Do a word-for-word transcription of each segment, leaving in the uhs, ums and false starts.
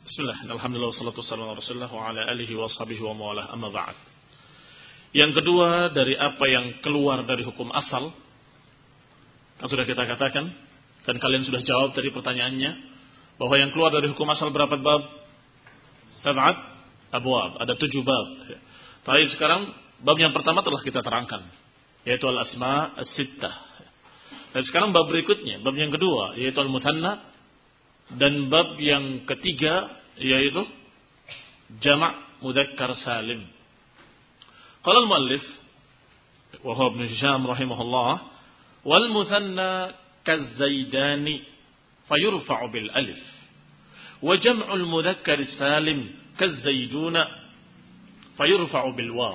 Bismillah, alhamdulillah, wassalatu wassalamu ala rasulillah wa ala alihi wa sahbihi wa mawalah, amma ba'd. Yang kedua dari apa yang keluar dari hukum asal, yang sudah kita katakan, dan kalian sudah jawab dari pertanyaannya, bahwa yang keluar dari hukum asal berapa bab? Sab'at abwab, ada tujuh bab. Tapi sekarang bab yang pertama telah kita terangkan, yaitu al-asma as-sittah. Dan sekarang bab berikutnya, bab yang kedua, yaitu al-muthanna, dan bab yang ketiga yaitu jamak mudzakkar salim. Qala al-muallif wa huwa Ibnu Hisham rahimahullah, wal muthanna kaz-zaidani fayurfa'u bil alif, wa jam'ul mudzakkar salim kaz-zaiduna fayurfa'u bil waw.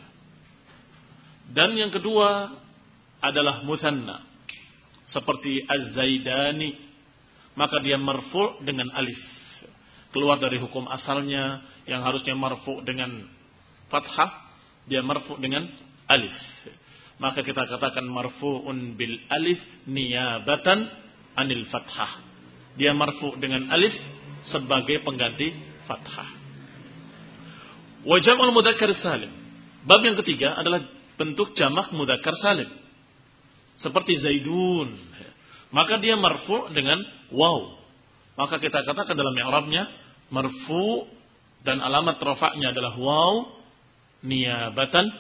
Dan yang kedua adalah muthanna seperti az-zaidani, maka dia marfu' dengan alif. Keluar dari hukum asalnya yang harusnya marfu' dengan fathah, dia marfu' dengan alif. Maka kita katakan marfu'un bil alif niyabatan anil fathah. Dia marfu' dengan alif sebagai pengganti fathah. Wa jam'ul mudzakkar salim. Bab yang ketiga adalah bentuk jamak mudzakkar salim. Seperti zaidun. Maka dia marfu' dengan waw. Maka kita katakan dalam i'rabnya marfu' dan alamat rafa'nya adalah waw niyabatan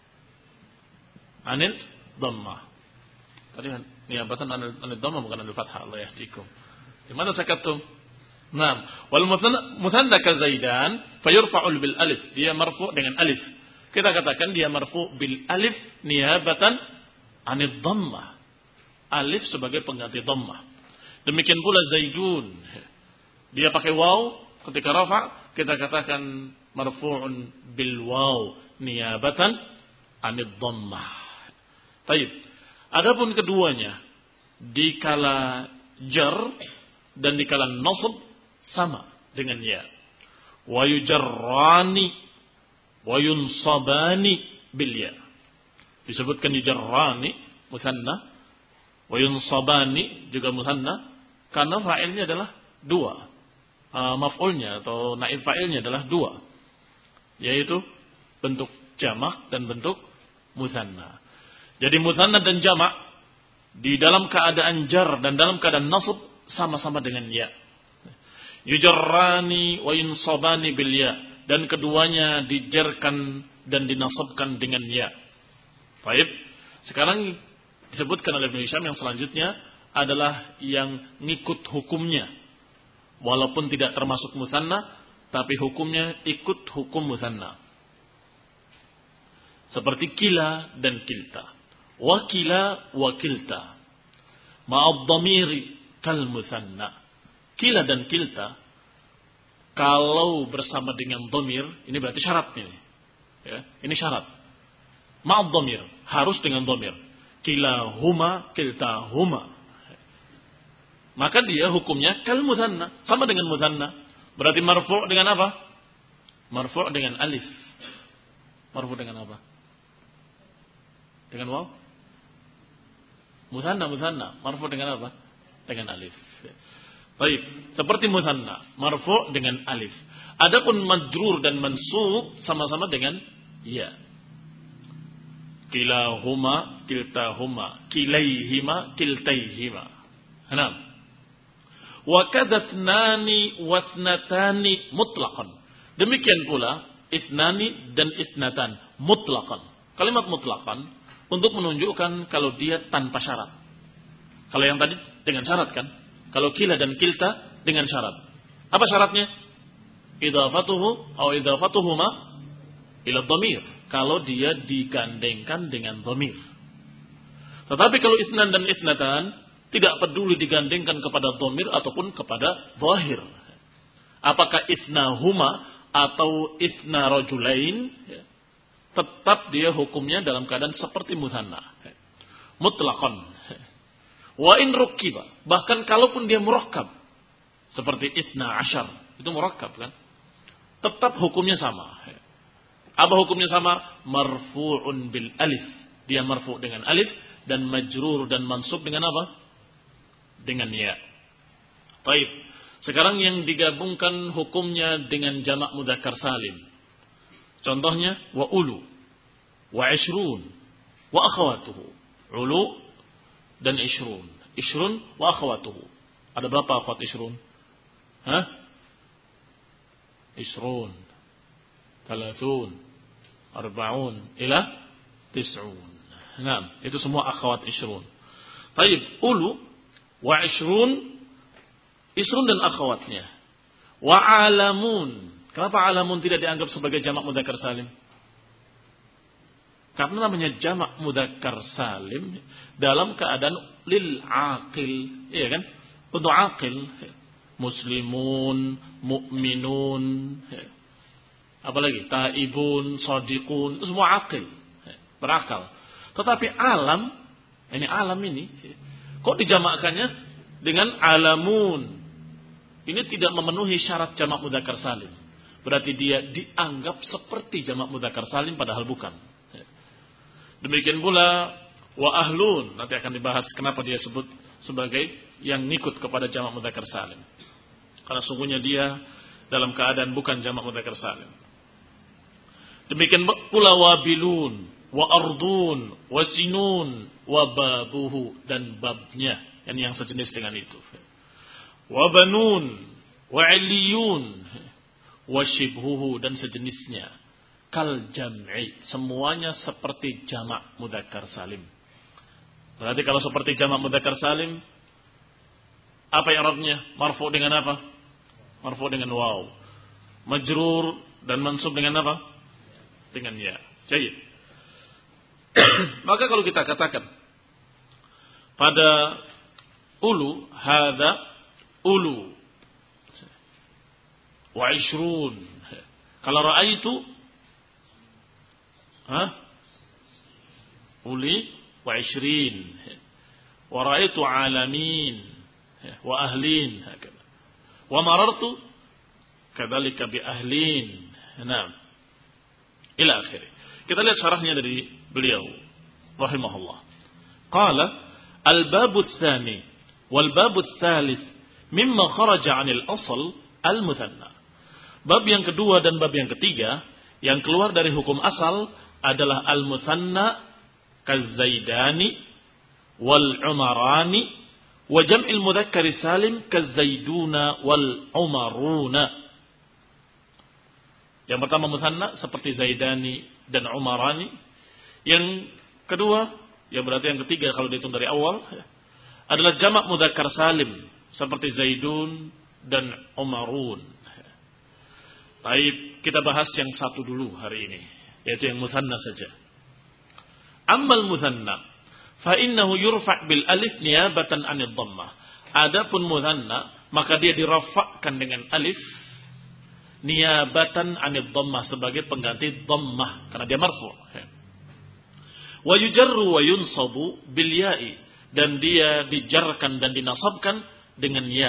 anil dhammah. Tadi niyabatan anil, anil dhammah bukan anil fathah. Allah yahdikum. Di mana sakattum? Naam. Wal muthanna ka zaidan fayurfa'u bil alif. Dia marfu' dengan alif. Kita katakan dia marfu' bil alif niyabatan anil dhammah. Alif sebagai pengganti dhammah. Demikian pula zaidun. Dia pakai waw ketika rafa, kita katakan marfu'un bil waw niyabatan anid dhammah. Baik. Adapun keduanya dikala jar dan dikala nasab sama dengan ya. Wa yujarrani wa yunsabani bil ya. Disebutkan yujarrani mutsanna, wa yunsabani juga mutsanna, karena fa'ilnya adalah dua. Uh, maf'ulnya atau naib fa'ilnya adalah dua. Yaitu bentuk jamak dan bentuk mutsanna. Jadi mutsanna dan jamak di dalam keadaan jar dan dalam keadaan nasab sama-sama dengan ya. Yujarrani wa yunsabani bil ya. Dan keduanya dijarkan dan dinasabkan dengan ya. Baik. Sekarang disebutkan oleh Ibnu Hisham yang selanjutnya adalah yang ngikut hukumnya. Walaupun tidak termasuk mutsanna, tapi hukumnya ikut hukum mutsanna. Seperti kila dan kilta. Wa kila wa kilta. Ma'ad dhamiri kal mutsanna. Kila dan kilta, kalau bersama dengan dhamir, ini berarti syarat ini. Ya, ini syarat. Ma'ad dhamir, harus dengan dhamir. Kila huma, kilta huma. Maka dia hukumnya kal mutsanna, sama dengan mutsanna. Berarti marfu' dengan apa? Marfu' dengan alif. Marfu' dengan apa? Dengan waw? Mutsanna, mutsanna. Marfu' dengan apa? Dengan alif. Baik, seperti mutsanna, marfu' dengan alif. Adapun majrur dan mansub sama-sama dengan ya. Kilahuma, kiltahuma, kilaihima, kiltaihima. Enam. Wa kadathnani wasnatani mutlaqan. Demikian pula isnani dan isnatan mutlaqan. Kalimat mutlaqan untuk menunjukkan kalau dia tanpa syarat. Kalau yang tadi dengan syarat kan? Kalau kila dan kilta dengan syarat. Apa syaratnya? Idhafatuhu atau idhafatuhuma ila dhamir. Kalau dia digandengkan dengan dhamir. Tetapi kalau isnan dan isnatan tidak peduli digandengkan kepada dhamir ataupun kepada zahir. Apakah isnahuma atau isna rajulain, tetap dia hukumnya dalam keadaan seperti mutsanna. Mutlaqan. Wa in rukkiba, bahkan kalaupun dia murakkab seperti isna asyar, itu murakkab kan? Tetap hukumnya sama. Apa hukumnya sama? Marfu'un bil alif. Dia marfu' dengan alif dan majrur dan mansub dengan apa? Dengan ya. Baik. Sekarang yang digabungkan hukumnya dengan jamak mudzakkar salim. Contohnya wa ulu, wa ishrun, wa akhawatuhu. Ulu dan ishrun. Ishrun wa akhawatuhu. Ada berapa akhwat ishrun? Hah? Ishrun, thalathun, arba'un, ila tis'un. Nah, itu semua akhwat ishrun. Taib, ulu wa ishrun, ishrun dan akhwatnya. Wa alamun. Kenapa alamun tidak dianggap sebagai jamak mudzakkar salim? Karena namanya jamak mudzakkar salim dalam keadaan lil aqil, iya kan? Untuk aqil, muslimun, mukminun, apalagi taibun, shadiqun, itu semua aqil, berakal. Tetapi alam, ini alam ini, kok dijamakkannya dengan alamun? Ini tidak memenuhi syarat jamak mudzakkar salim. Berarti dia dianggap seperti jamak mudzakkar salim padahal bukan. Demikian pula wa ahlun, nanti akan dibahas kenapa dia sebut sebagai yang ngikut kepada jamak mudzakkar salim. Karena sungguhnya dia dalam keadaan bukan jamak mudzakkar salim. Demikian pula wabilun, wa ardun, wa sinun, wa babuhu, dan babnya, yang sejenis dengan itu. Wa banun, wa iliyun, wa shibhuhu, dan sejenisnya. Kal jam'i, semuanya seperti jamak mudzakkar salim. Berarti kalau seperti jamak mudzakkar salim, apa i'rabnya? Marfu dengan apa? Marfu dengan waw. Majrur dan mansub dengan apa? Dengan ya. Baik. Maka kalau kita katakan pada ulu, hada ulu wa ishrun. Kalau ra'aitu, ha? Uli wa ishrin. Wa ra'aitu alamin wa ahlin, hakala. Wa marartu kadzalika bi ahlin. Naam. Ila akhir. Kita lihat syarahnya dari beliau rahimahullah. Qala al-bab ats-tsani wal bab ats-tsalits mimma kharaja 'anil asl al-muthanna. Bab yang kedua dan bab yang ketiga yang keluar dari hukum asal adalah al-muthanna kaz-zaidani wal umarani wa jam'il mudzakkar salim kaz-zaiduna wal umaruna. Yang pertama muthanna seperti zaidani dan umarani. Yang kedua, yang berarti yang ketiga kalau dihitung dari awal, adalah jamak mudzakkar salim seperti zaidun dan umarun. Baik, kita bahas yang satu dulu hari ini, yaitu yang muthanna saja. Ammal muthanna fa innahu yurfa' bil alif niyabatan 'anil dhammah. Adapun muthanna, maka dia dirafa'kan dengan alif niyabatan 'anil dhammah, sebagai pengganti dhammah karena dia marfu'. Wa yujarru wa yunsabu bil ya'i, dan dia dijarkan dan dinasabkan dengan ya.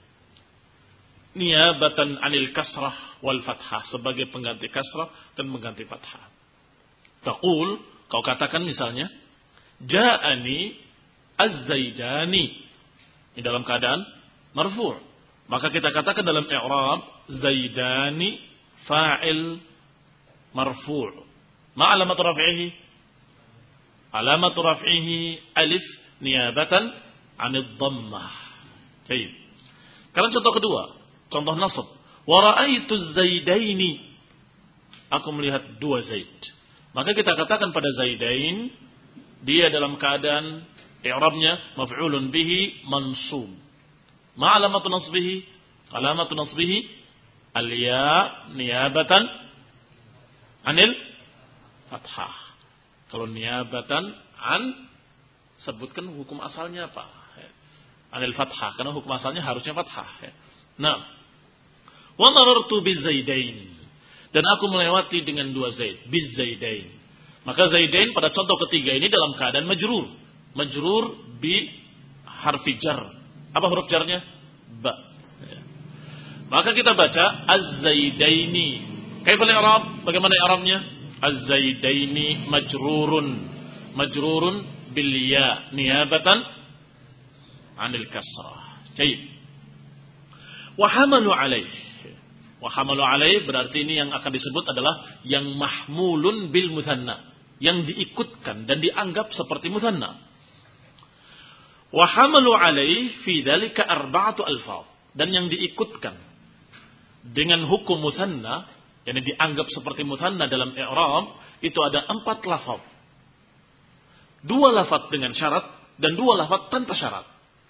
Niyabatan 'anil kasrah wal fathah, sebagai pengganti kasrah dan pengganti fathah. Taqul, kau katakan misalnya, ja'ani az-zaidani, ini dalam keadaan marfu'. Maka kita katakan dalam i'rab zaidani fa'il marfu'. Ma alamat raf'ihi? Alamat raf'ihi alif niyabatan 'anid dhammah. Baik. Sekarang contoh kedua, contoh nasab. Wa ra'aitu az-zaidaini, aku melihat dua zaid. Maka kita katakan pada zaidain, dia dalam keadaan i'rabnya maf'ulun bihi mansub. Ma alamatu nasbihi? Alamatu nasbihi al-ya niyabatan 'anil fathah. Kalau niyabatan an, sebutkan hukum asalnya apa? Anil fathah, karena hukum asalnya harusnya fathah. Nah, wa marartu bizaidain, dan aku melewati dengan dua zaid, bizaidain. Maka zaidain pada contoh ketiga ini dalam keadaan majrur. Majrur bi harfi jar. Apa huruf jarnya? Ba. Maka kita baca az-zaidaini. Kaifa al-i'rab? Bagaimana i'rabnya? Az-zaidaini majrurun. Majrurun bil ya niyabatan 'anil kasrah. Baik. Wa hamalu alaih. Wa hamalu alaih berarti ini yang akan disebut adalah yang mahmulun bil muthanna, yang diikutkan dan dianggap seperti muthanna. Wa hamalu alaih fi dzalika arba'atu alfaz, dan yang diikutkan dengan hukum muthanna, yang dianggap seperti muthanna dalam i'rab, itu ada empat lafaz. Dua lafaz dengan syarat dan dua lafaz tanpa syarat.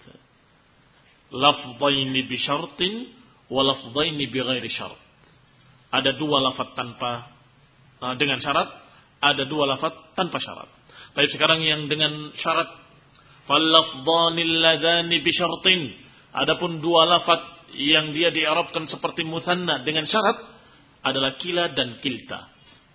Lafdhaini bi syartin wa lafdhaini bi ghairi syart. Ada dua lafaz tanpa uh, dengan syarat, ada dua lafaz tanpa syarat. Tapi sekarang yang dengan syarat, fal lafdhanil ladzani bi syartin. Adapun dua lafaz yang dia di'rabkan seperti mutsanna dengan syarat adalah kila dan kilta.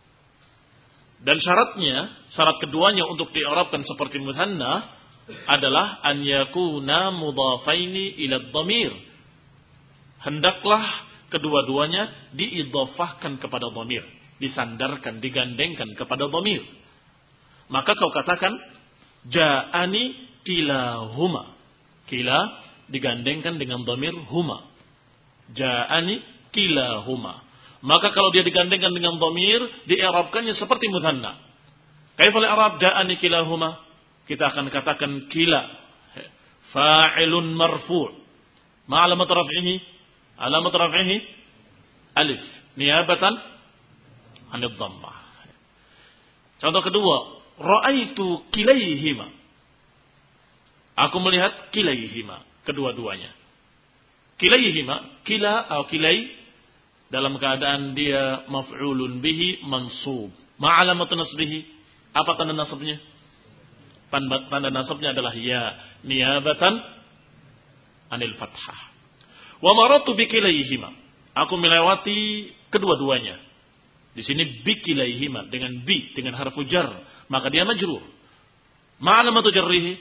Dan syaratnya, syarat keduanya untuk di'rabkan seperti mutsanna adalah an yakuna mudhafaini ila dhamir. Hendaklah kedua-duanya diidhafahkan kepada dhamir, disandarkan, digandengkan kepada dhamir. Maka kau katakan ja'ani kilahuma. Kila digandengkan dengan dhamir huma. Ja'ani kilahuma. Maka kalau dia digandengkan dengan dhamir, di'rabkannya seperti mutsanna. Kaifal i'rab ja'ani kilahuma? Kita akan katakan kila fa'ilun marfu'. Ma alamat raf'ihi? Alamat raf'ihi alif niyabatan 'anil dhammah. Contoh kedua, ra'aitu kilaihima. Aku melihat kilaihima, kedua-duanya. Kilaihima, kila atau kilai dalam keadaan dia maf'ulun bihi mansub. Ma alamat nasbihi? Apa tanda nasabnya? Tanda nasabnya adalah ya niyabatan anil fathah. Wa maratu bikilaihima. Aku melewati kedua-duanya. Di sini bikilaihima dengan bi dengan harfu jar, maka dia majrur. Ma alamatu jarrihi?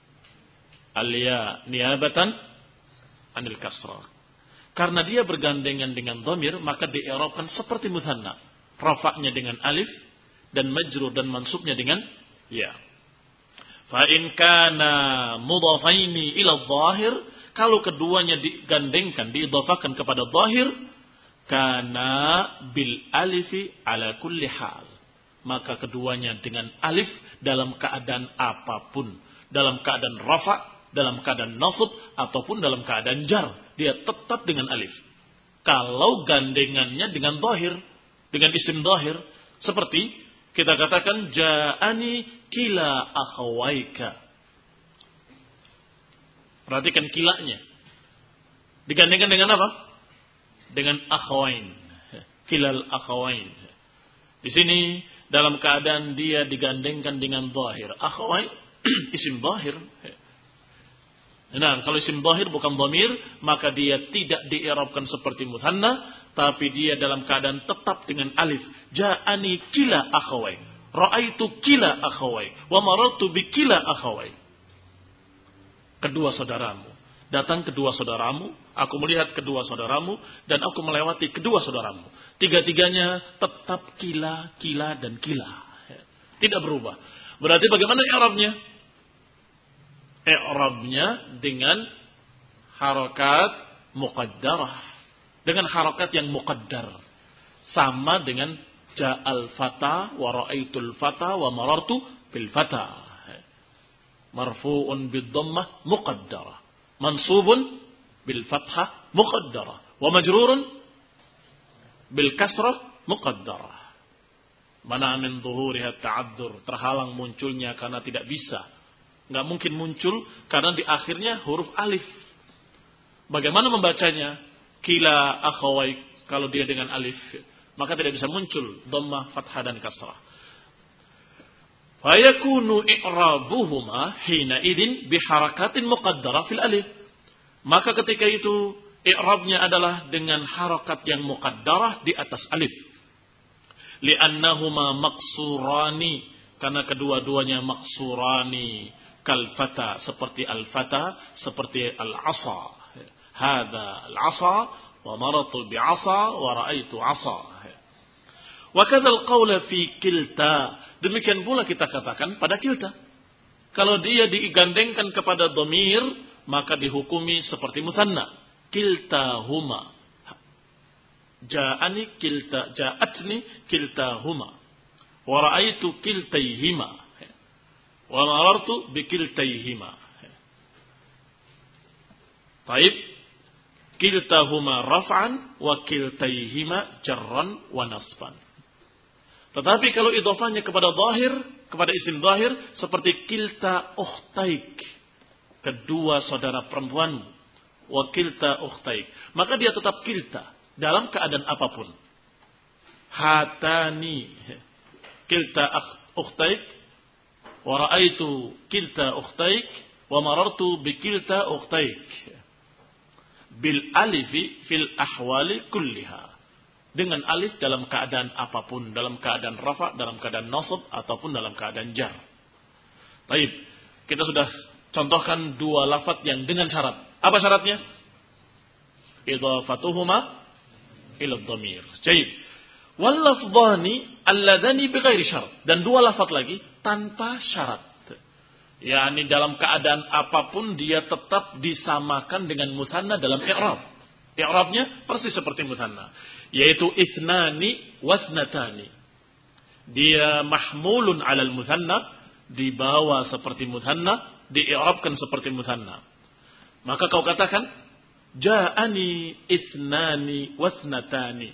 Al ya niyabatan anil kasrah. Karena dia bergandengan dengan dhamir, maka di'rabkan seperti mutsanna. Rafa'nya dengan alif dan majrur dan mansubnya dengan ya. Fa in kana mudhafaini ila dhahir, kalau keduanya digandengkan, diidhafahkan kepada dhahir, kana bil alifi ala kulli hal. Maka keduanya dengan alif dalam keadaan apapun, dalam keadaan rafa, dalam keadaan nasab ataupun dalam keadaan jar, dia tetap dengan alif. Kalau gandengannya dengan dhahir, dengan isim dhahir, seperti kita katakan ja'ani kila akhawaika. Perhatikan kilanya. Digandengkan dengan apa? Dengan akhawain. Kilal akhawain. Di sini dalam keadaan dia digandengkan dengan zahir. Akhawain isim zahir. Nah, kalau isim zahir bukan dhamir, maka dia tidak di'rabkan seperti mutsanna, tapi dia dalam keadaan tetap dengan alif. Ja'ani kila akhawai. Ra'aitu kila akhawai. Wa marartu bi kila akhawai. Kedua saudaramu. Datang kedua saudaramu. Aku melihat kedua saudaramu. Dan aku melewati kedua saudaramu. Tiga-tiganya tetap kila, kila, dan kila. Tidak berubah. Berarti bagaimana i'rabnya? I'rabnya dengan harakat muqaddarah. Dengan harakat yang muqaddar. Sama dengan ja'al fata wa ra'aitul fata wa marartu bil fata. Marfu'un bid dhammah muqaddarah. Mansubun bil fathah muqaddarah. Wa majrurun bil kasrah muqaddarah. Mana min dhuhuriha ta'addur. Terhalang munculnya karena tidak bisa. Enggak mungkin muncul karena di akhirnya huruf alif. Bagaimana membacanya? Kila akhawai, kalau dia dengan alif, maka tidak bisa muncul dhammah, fathah dan kasrah. Fa yakunu i'rabuhuma hina idin bi harakatin muqaddarah fil alif. Maka ketika itu i'rabnya adalah dengan harakat yang muqaddarah di atas alif. Li'annahuma maqsurani, karena kedua-duanya maqsurani, kal fata, seperti al fata, seperti al asa. Hada al-asa wa maratu bi'asa wa ra'aitu asa. Wa kadzal qaula fi kilta. Demikian pula kita katakan pada kilta. Kalau dia digandengkan kepada dhamir, maka dihukumi seperti mutsanna. kiltahuma. Ja'ani kilta ja'atni kiltahuma. Wa ra'aitu kiltaihima. Wa marartu bikiltaihima. Baik. Kiltahuma raf'an wa kiltaihima jarran wa nasban. Tetapi kalau idhofahnya kepada zahir, kepada isim zahir seperti kilta ukhtaik, kedua saudara perempuanmu, wa kilta ukhtaik, maka dia tetap kilta dalam keadaan apapun. Hatani kilta ukhtaik wa ra'aitu kilta ukhtaik wa marartu bi kilta ukhtaik bil alifi fil ahwali kulliha. Dengan alif dalam keadaan apapun, dalam keadaan rafa, dalam keadaan nasab, ataupun dalam keadaan jar. Baik, kita sudah contohkan dua lafaz yang dengan syarat. Apa syaratnya? Idhafatuhuma ila dhamir. Baik. Wal lafdhani alladhani bighairi syarat. Dan dua lafaz lagi tanpa syarat. yakni dalam keadaan apapun dia tetap disamakan dengan mutsanna dalam i'rab. I'rabnya persis seperti mutsanna, yaitu ithnani wasnatani. Dia mahmulun 'alal mutsanna, dibawa seperti mutsanna, di'irabkan seperti mutsanna. Maka kau katakan ja'ani ithnani wasnatani.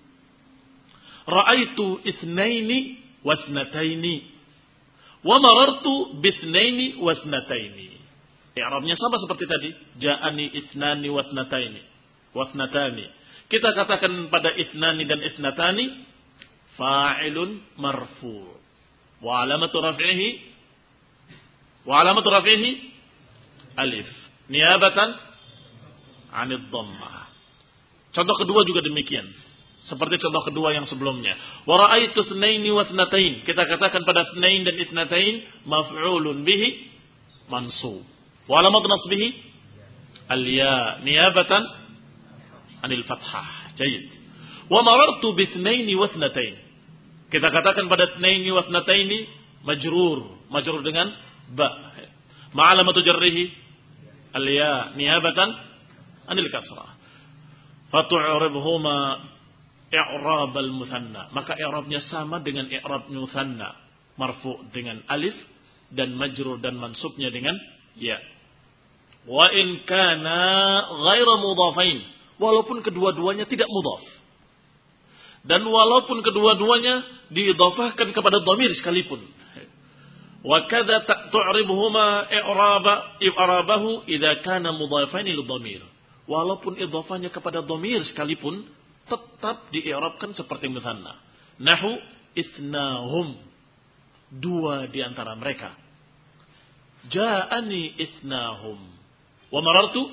Ra'aitu ithnaini wasnataini. Wa marartu bithnaini wasnataini. I'rabnya sama seperti tadi, ja'ani ithnani wasnataini. Wasnatani. Kita katakan pada ithnani dan ithnatani fa'ilun marfu'. Wa alamatu raf'ihi wa alamatu raf'ihi alif niyabatan 'anid dhammah. Contoh kedua juga demikian. Seperti contoh kedua yang sebelumnya. Wa ra'aitu itsnaini wa itsnatain. Kita katakan pada itsnain dan itsnatain maf'ulun bihi mansub. Wa alamatu nasbihi al-ya niyabatan 'anil fathah. Jayyid. Wa marartu bi itsnaini wa itsnatain. Kita katakan pada itsnaini wa itsnataini majrur, majrur dengan ba. Ma alamatu jarrihi al-ya niyabatan 'anil kasrah. Fatu'ribhuma i'rab al-mutsanna. Maka i'rabnya sama dengan i'rab mutsanna, marfu' dengan alif dan majrur dan mansubnya dengan ya. Wa in kana ghairu mudhafain, walaupun kedua-duanya tidak mudhaf. Dan walaupun kedua-duanya diidhafahkan kepada dhamir sekalipun. Wa kadza tu'ribuhuma i'raba i'rabahu idza kana mudhafain lil dhamir. Walaupun idhafahnya kepada dhamir sekalipun tetap di'irabkan seperti mutsanna. Nahu isnahum, dua di antara mereka. Ja'ani isnahum wa marartu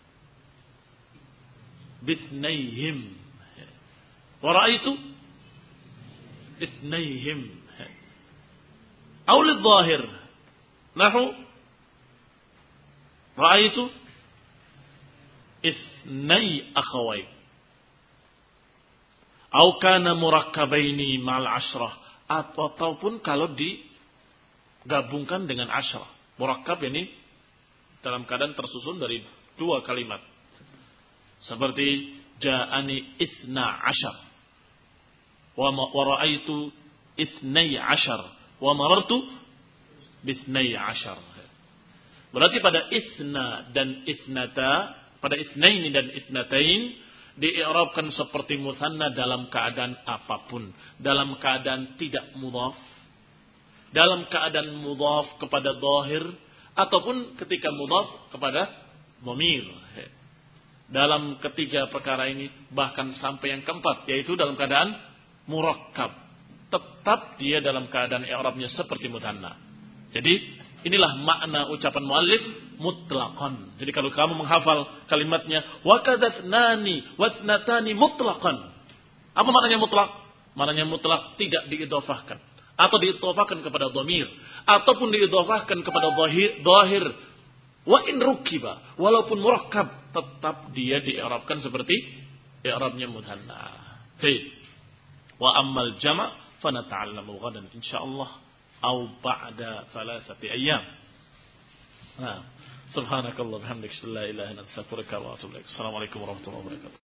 bitsnaihim wa ra'aitu itsnaihim. Aw lidh-dhahir nahu ra'aitu itsnai akhawai. Au kana murakkabaini ma'al asyrah, ataupun kalau digabungkan dengan asyrah. Murakkab ini dalam keadaan tersusun dari dua kalimat. Seperti ja'ani itsna asyar wa ra'aitu itsnai asyar wa marartu bitsnai asyar. Berarti pada isna dan isnata, pada isnaini dan isnatain di'irabkan seperti mutsanna dalam keadaan apapun, dalam keadaan tidak mudhaf, dalam keadaan mudhaf kepada dhahir, ataupun ketika mudhaf kepada dhamir. Dalam ketiga perkara ini, bahkan sampai yang keempat, yaitu dalam keadaan murakkab, tetap dia dalam keadaan i'rabnya seperti mutsanna. Jadi inilah makna ucapan muallif mutlaqan. Jadi kalau kamu menghafal kalimatnya wa kadzatnani wasnatani mutlaqan. Apa maknanya mutlaq? Maknanya mutlaq tidak diidhafahkan atau diidhafahkan kepada dhamir ataupun diidhafahkan kepada dhahir, dhahir. Wa in rukiba, walaupun murakkab tetap dia di'irabkan seperti i'rabnya mutsanna. Baik. Wa ammal jama' fa nata'allamu ghadan insyaallah au ba'da thalathati ayyam. Nah, Subhanakallah bihamdika la ilaha illa anta astaghfiruka wa atubu ilaik. Assalamualaikum warahmatullahi wabarakatuh.